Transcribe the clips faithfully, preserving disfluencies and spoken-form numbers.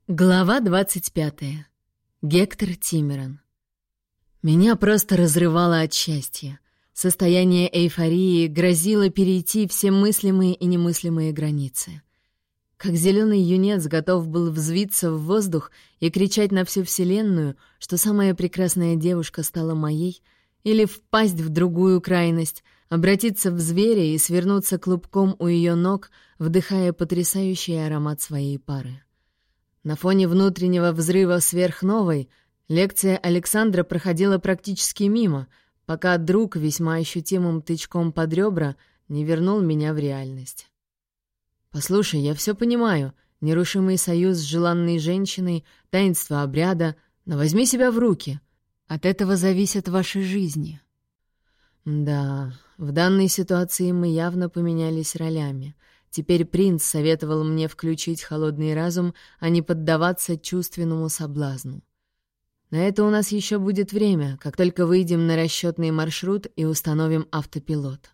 Глава двадцать пятая. Гектор Тиммеран. Меня просто разрывало от счастья. Состояние эйфории грозило перейти все мыслимые и немыслимые границы. Как зеленый юнец готов был взвиться в воздух и кричать на всю вселенную, что самая прекрасная девушка стала моей, или впасть в другую крайность, обратиться в зверя и свернуться клубком у ее ног, вдыхая потрясающий аромат своей пары. На фоне внутреннего взрыва сверхновой лекция Александра проходила практически мимо, пока друг весьма ощутимым тычком под ребра не вернул меня в реальность. «Послушай, я все понимаю. Нерушимый союз с желанной женщиной, таинство обряда, но возьми себя в руки. От этого зависят ваши жизни». Да, в данной ситуации мы явно поменялись ролями. Теперь принц советовал мне включить холодный разум, а не поддаваться чувственному соблазну. На это у нас еще будет время, как только выйдем на расчетный маршрут и установим автопилот.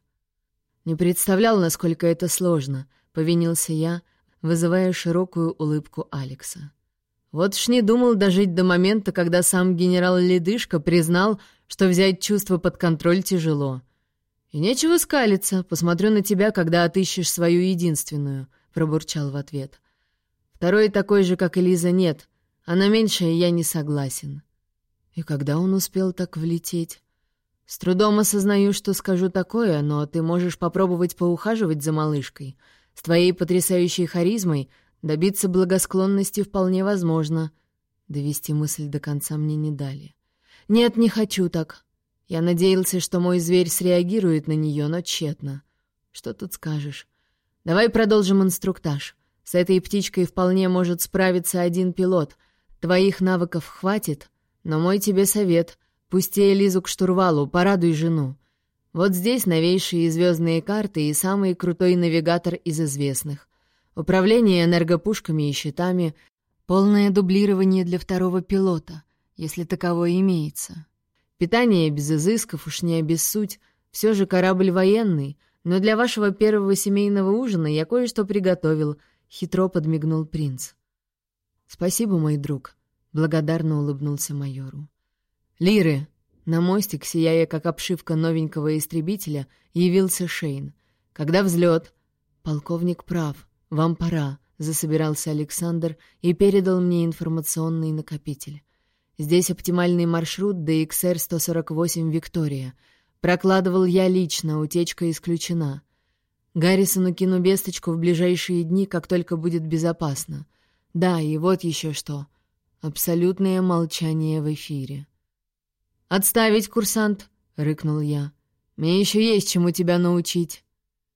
Не представлял, насколько это сложно, повинился я, вызывая широкую улыбку Алекса. Вот ж не думал дожить до момента, когда сам генерал Ледышка признал, что взять чувства под контроль тяжело. «И нечего скалиться, посмотрю на тебя, когда отыщешь свою единственную», — пробурчал в ответ. «Второй такой же, как Элиза, нет, а на меньшее я не согласен». И когда он успел так влететь? «С трудом осознаю, что скажу такое, но ты можешь попробовать поухаживать за малышкой. С твоей потрясающей харизмой добиться благосклонности вполне возможно». Довести мысль до конца мне не дали. «Нет, не хочу так». Я надеялся, что мой зверь среагирует на нее, но тщетно. Что тут скажешь? Давай продолжим инструктаж. С этой птичкой вполне может справиться один пилот. Твоих навыков хватит, но мой тебе совет. Пусти Элизу к штурвалу, порадуй жену. Вот здесь новейшие звездные карты и самый крутой навигатор из известных. Управление энергопушками и щитами, полное дублирование для второго пилота, если таковое имеется. Питание без изысков, уж не обессудь. Все же корабль военный, но для вашего первого семейного ужина я кое-что приготовил», — хитро подмигнул принц. «Спасибо, мой друг», — благодарно улыбнулся майору. «Лиры!» — на мостик, сияя как обшивка новенького истребителя, явился Шейн. «Когда взлет?» «Полковник прав. Вам пора», — засобирался Александр и передал мне информационный накопитель. Здесь оптимальный маршрут до икс эр сто сорок восемь «Виктория». Прокладывал я лично, утечка исключена. Гаррисону кину весточку в ближайшие дни, как только будет безопасно. Да, и вот еще что. Абсолютное молчание в эфире. «Отставить, курсант!» — рыкнул я. «Мне еще есть чему тебя научить».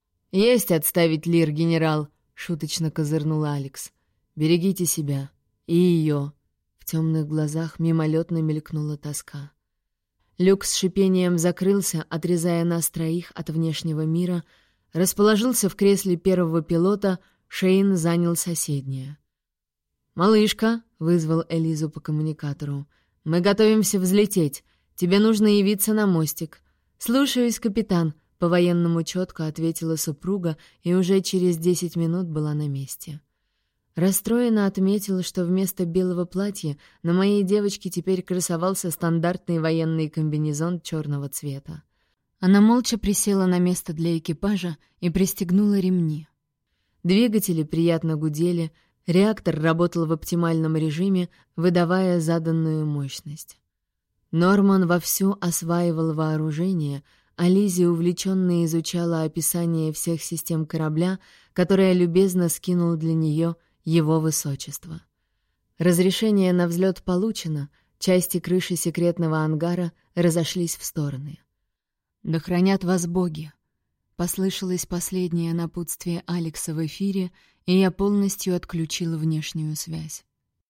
«Есть отставить, Лир-генерал!» — шуточно козырнул Алекс. «Берегите себя. И ее». В темных глазах мимолетно мелькнула тоска. Люк с шипением закрылся, отрезая нас троих от внешнего мира, расположился в кресле первого пилота, Шейн занял соседнее. «Малышка», — вызвал Элизу по коммуникатору, — «мы готовимся взлететь. Тебе нужно явиться на мостик». «Слушаюсь, капитан», — по-военному четко ответила супруга и уже через десять минут была на месте. Расстроенно отметила, что вместо белого платья на моей девочке теперь красовался стандартный военный комбинезон черного цвета. Она молча присела на место для экипажа и пристегнула ремни. Двигатели приятно гудели, реактор работал в оптимальном режиме, выдавая заданную мощность. Норман вовсю осваивал вооружение, а Лизи увлеченно изучала описание всех систем корабля, которое любезно скинул для нее его высочество. Разрешение на взлет получено, части крыши секретного ангара разошлись в стороны. «Да хранят вас боги!» Послышалось последнее напутствие Алекса в эфире, и я полностью отключила внешнюю связь.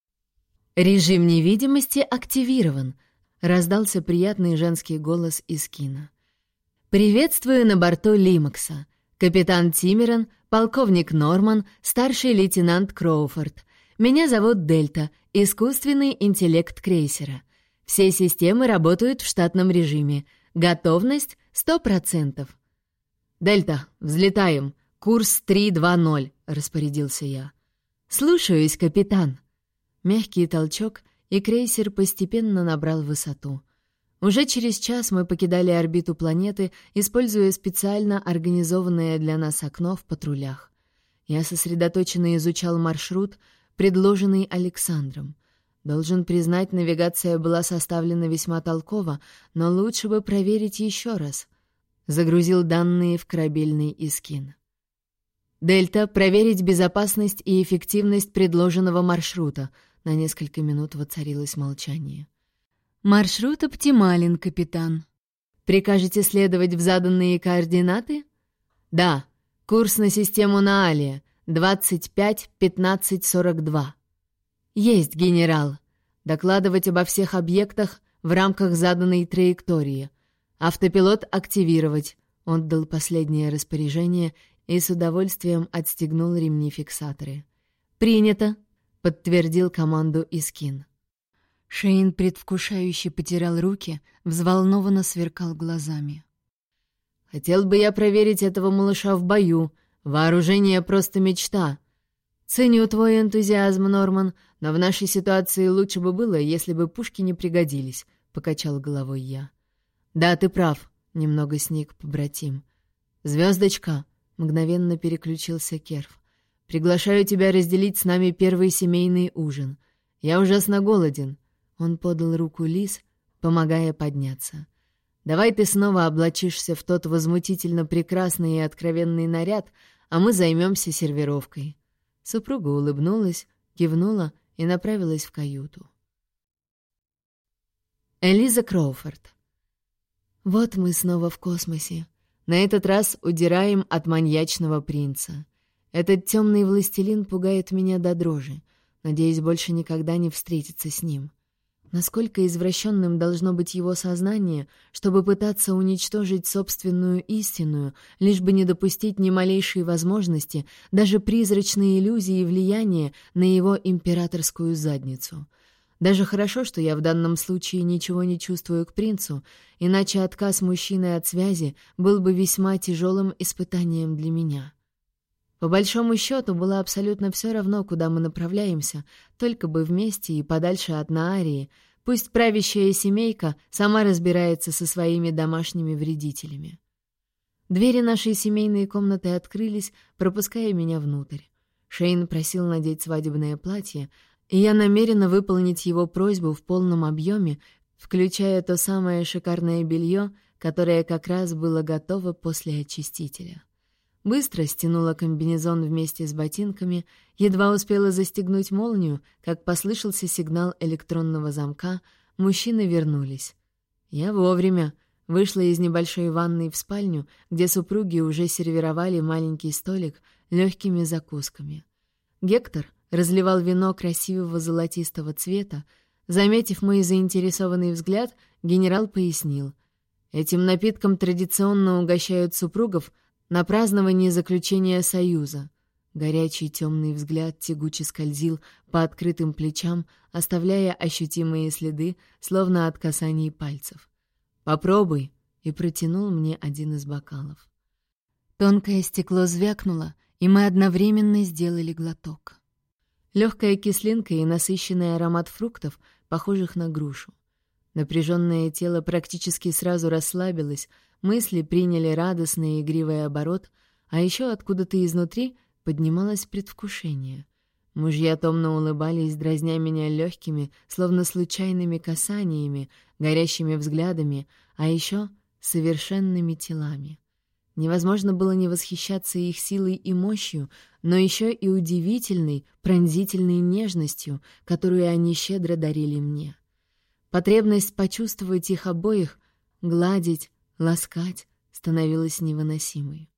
«Режим невидимости активирован», — раздался приятный женский голос из кино. «Приветствую на борту Лимакса. Капитан Тиммеран, полковник Норман, старший лейтенант Кроуфорд. Меня зовут Дельта, искусственный интеллект крейсера. Все системы работают в штатном режиме. Готовность сто процентов. «Дельта, взлетаем. Курс три два ноль», — распорядился я. «Слушаюсь, капитан». Мягкий толчок, и крейсер постепенно набрал высоту. Уже через час мы покидали орбиту планеты, используя специально организованное для нас окно в патрулях. Я сосредоточенно изучал маршрут, предложенный Александром. Должен признать, навигация была составлена весьма толково, но лучше бы проверить еще раз. Загрузил данные в корабельный Искин. «Дельта, проверить безопасность и эффективность предложенного маршрута». На несколько минут воцарилось молчание. «Маршрут оптимален, капитан. Прикажете следовать в заданные координаты?» «Да. Курс на систему Наалия. двадцать пять пятнадцать сорок два». «Есть, генерал. Докладывать обо всех объектах в рамках заданной траектории. Автопилот активировать». Он дал последнее распоряжение и с удовольствием отстегнул ремни-фиксаторы. «Принято», — подтвердил команду Искин. Шейн предвкушающе потирал руки, взволнованно сверкал глазами. «Хотел бы я проверить этого малыша в бою. Вооружение — просто мечта. Ценю твой энтузиазм, Норман, но в нашей ситуации лучше бы было, если бы пушки не пригодились», — покачал головой я. «Да, ты прав», — немного сник побратим. «Звездочка», — мгновенно переключился Керф, — «приглашаю тебя разделить с нами первый семейный ужин. Я ужасно голоден». Он подал руку Лиз, помогая подняться. «Давай ты снова облачишься в тот возмутительно прекрасный и откровенный наряд, а мы займемся сервировкой». Супруга улыбнулась, кивнула и направилась в каюту. Элиза Кроуфорд. Вот мы снова в космосе. На этот раз удираем от маньячного принца. Этот темный властелин пугает меня до дрожи. Надеюсь, больше никогда не встретиться с ним. Насколько извращенным должно быть его сознание, чтобы пытаться уничтожить собственную истинную, лишь бы не допустить ни малейшей возможности, даже призрачной иллюзии влияния на его императорскую задницу. Даже хорошо, что я в данном случае ничего не чувствую к принцу, иначе отказ мужчины от связи был бы весьма тяжелым испытанием для меня. По большому счету, было абсолютно все равно, куда мы направляемся, только бы вместе и подальше от Наарии. Пусть правящая семейка сама разбирается со своими домашними вредителями. Двери нашей семейной комнаты открылись, пропуская меня внутрь. Шейн просил надеть свадебное платье, и я намерена выполнить его просьбу в полном объеме, включая то самое шикарное белье, которое как раз было готово после очистителя. Быстро стянула комбинезон вместе с ботинками, едва успела застегнуть молнию, как послышался сигнал электронного замка, мужчины вернулись. Я вовремя вышла из небольшой ванной в спальню, где супруги уже сервировали маленький столик легкими закусками. Гектор разливал вино красивого золотистого цвета. Заметив мой заинтересованный взгляд, генерал пояснил. Этим напитком традиционно угощают супругов на праздновании заключения союза. Горячий темный взгляд тягуче скользил по открытым плечам, оставляя ощутимые следы, словно от касаний пальцев. «Попробуй», — и протянул мне один из бокалов. Тонкое стекло звякнуло, и мы одновременно сделали глоток. Легкая кислинка и насыщенный аромат фруктов, похожих на грушу. Напряженное тело практически сразу расслабилось, мысли приняли радостный и игривый оборот, а еще откуда-то изнутри поднималось предвкушение. Мужья томно улыбались, дразня меня легкими, словно случайными касаниями, горящими взглядами, а еще совершенными телами. Невозможно было не восхищаться их силой и мощью, но еще и удивительной, пронзительной нежностью, которую они щедро дарили мне. Потребность почувствовать их обоих, гладить, ласкать становилась невыносимой.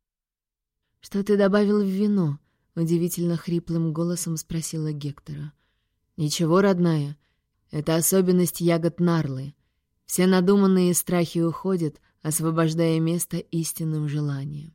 «Что ты добавил в вино?» — удивительно хриплым голосом спросила Гектора. «Ничего, родная. Это особенность ягод нарлы. Все надуманные страхи уходят, освобождая место истинным желаниям».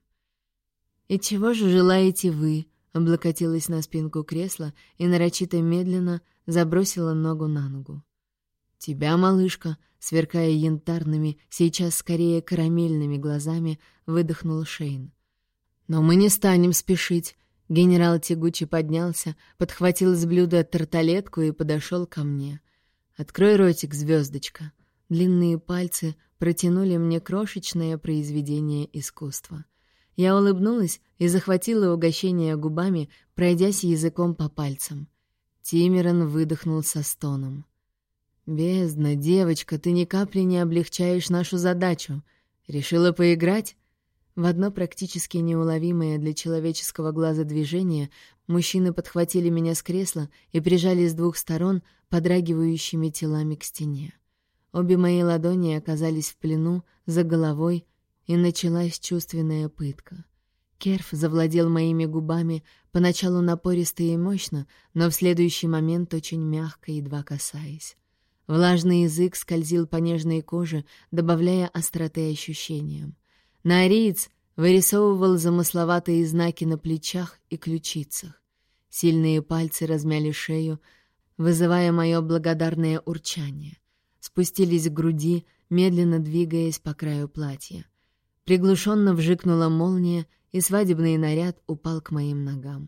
«И чего же желаете вы?» — облокотилась на спинку кресла и нарочито медленно забросила ногу на ногу. «Тебя, малышка», — сверкая янтарными, сейчас скорее карамельными глазами, выдохнул Шейн. «Но мы не станем спешить. Генерал тягуче поднялся, подхватил с блюда тарталетку и подошел ко мне. «Открой ротик, звездочка». Длинные пальцы протянули мне крошечное произведение искусства. Я улыбнулась и захватила угощение губами, пройдясь языком по пальцам. Тимеран выдохнул со стоном. «Бездна, девочка, ты ни капли не облегчаешь нашу задачу. Решила поиграть?» В одно практически неуловимое для человеческого глаза движение мужчины подхватили меня с кресла и прижали с двух сторон подрагивающими телами к стене. Обе мои ладони оказались в плену, за головой, и началась чувственная пытка. Керф завладел моими губами, поначалу напористо и мощно, но в следующий момент очень мягко, едва касаясь. Влажный язык скользил по нежной коже, добавляя остроты ощущениям. Нариец вырисовывал замысловатые знаки на плечах и ключицах. Сильные пальцы размяли шею, вызывая мое благодарное урчание. Спустились к груди, медленно двигаясь по краю платья. Приглушенно вжикнула молния, и свадебный наряд упал к моим ногам.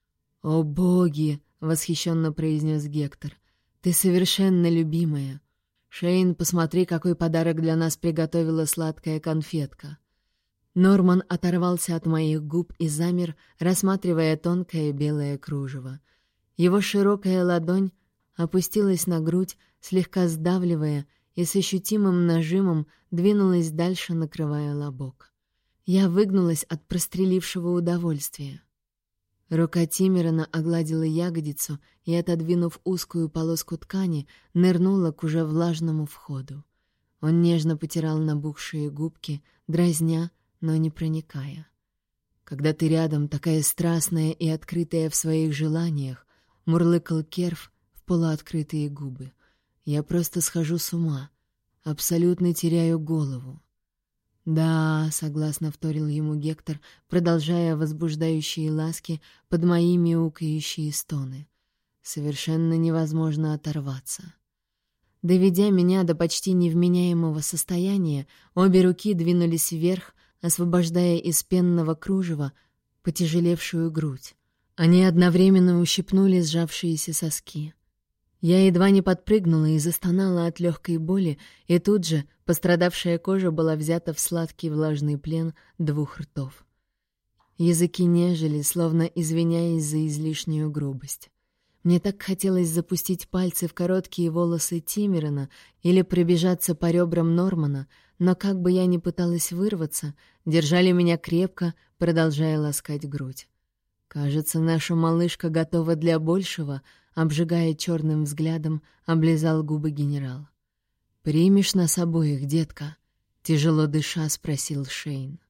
«О боги!» — восхищенно произнес Гектор. «Ты совершенно любимая. Шейн, посмотри, какой подарок для нас приготовила сладкая конфетка». Норман оторвался от моих губ и замер, рассматривая тонкое белое кружево. Его широкая ладонь опустилась на грудь, слегка сдавливая, и с ощутимым нажимом двинулась дальше, накрывая лобок. Я выгнулась от прострелившего удовольствия. Рука Тимерана огладила ягодицу и, отодвинув узкую полоску ткани, нырнула к уже влажному входу. Он нежно потирал набухшие губки, дразня, но не проникая. «Когда ты рядом, такая страстная и открытая в своих желаниях», — мурлыкал Керф в полуоткрытые губы. «Я просто схожу с ума, абсолютно теряю голову». «Да», — согласно вторил ему Гектор, продолжая возбуждающие ласки под мои мяукающие стоны. «Совершенно невозможно оторваться». Доведя меня до почти невменяемого состояния, обе руки двинулись вверх, освобождая из пенного кружева потяжелевшую грудь. Они одновременно ущипнули сжавшиеся соски. Я едва не подпрыгнула и застонала от легкой боли, и тут же пострадавшая кожа была взята в сладкий влажный плен двух ртов. Языки нежели, словно извиняясь за излишнюю грубость. Мне так хотелось запустить пальцы в короткие волосы Тимерана или пробежаться по ребрам Нормана, но как бы я ни пыталась вырваться, держали меня крепко, продолжая ласкать грудь. «Кажется, наша малышка готова для большего», — обжигая черным взглядом, облизал губы генерал. «Примешь нас обоих, детка?» — тяжело дыша спросил Шейн.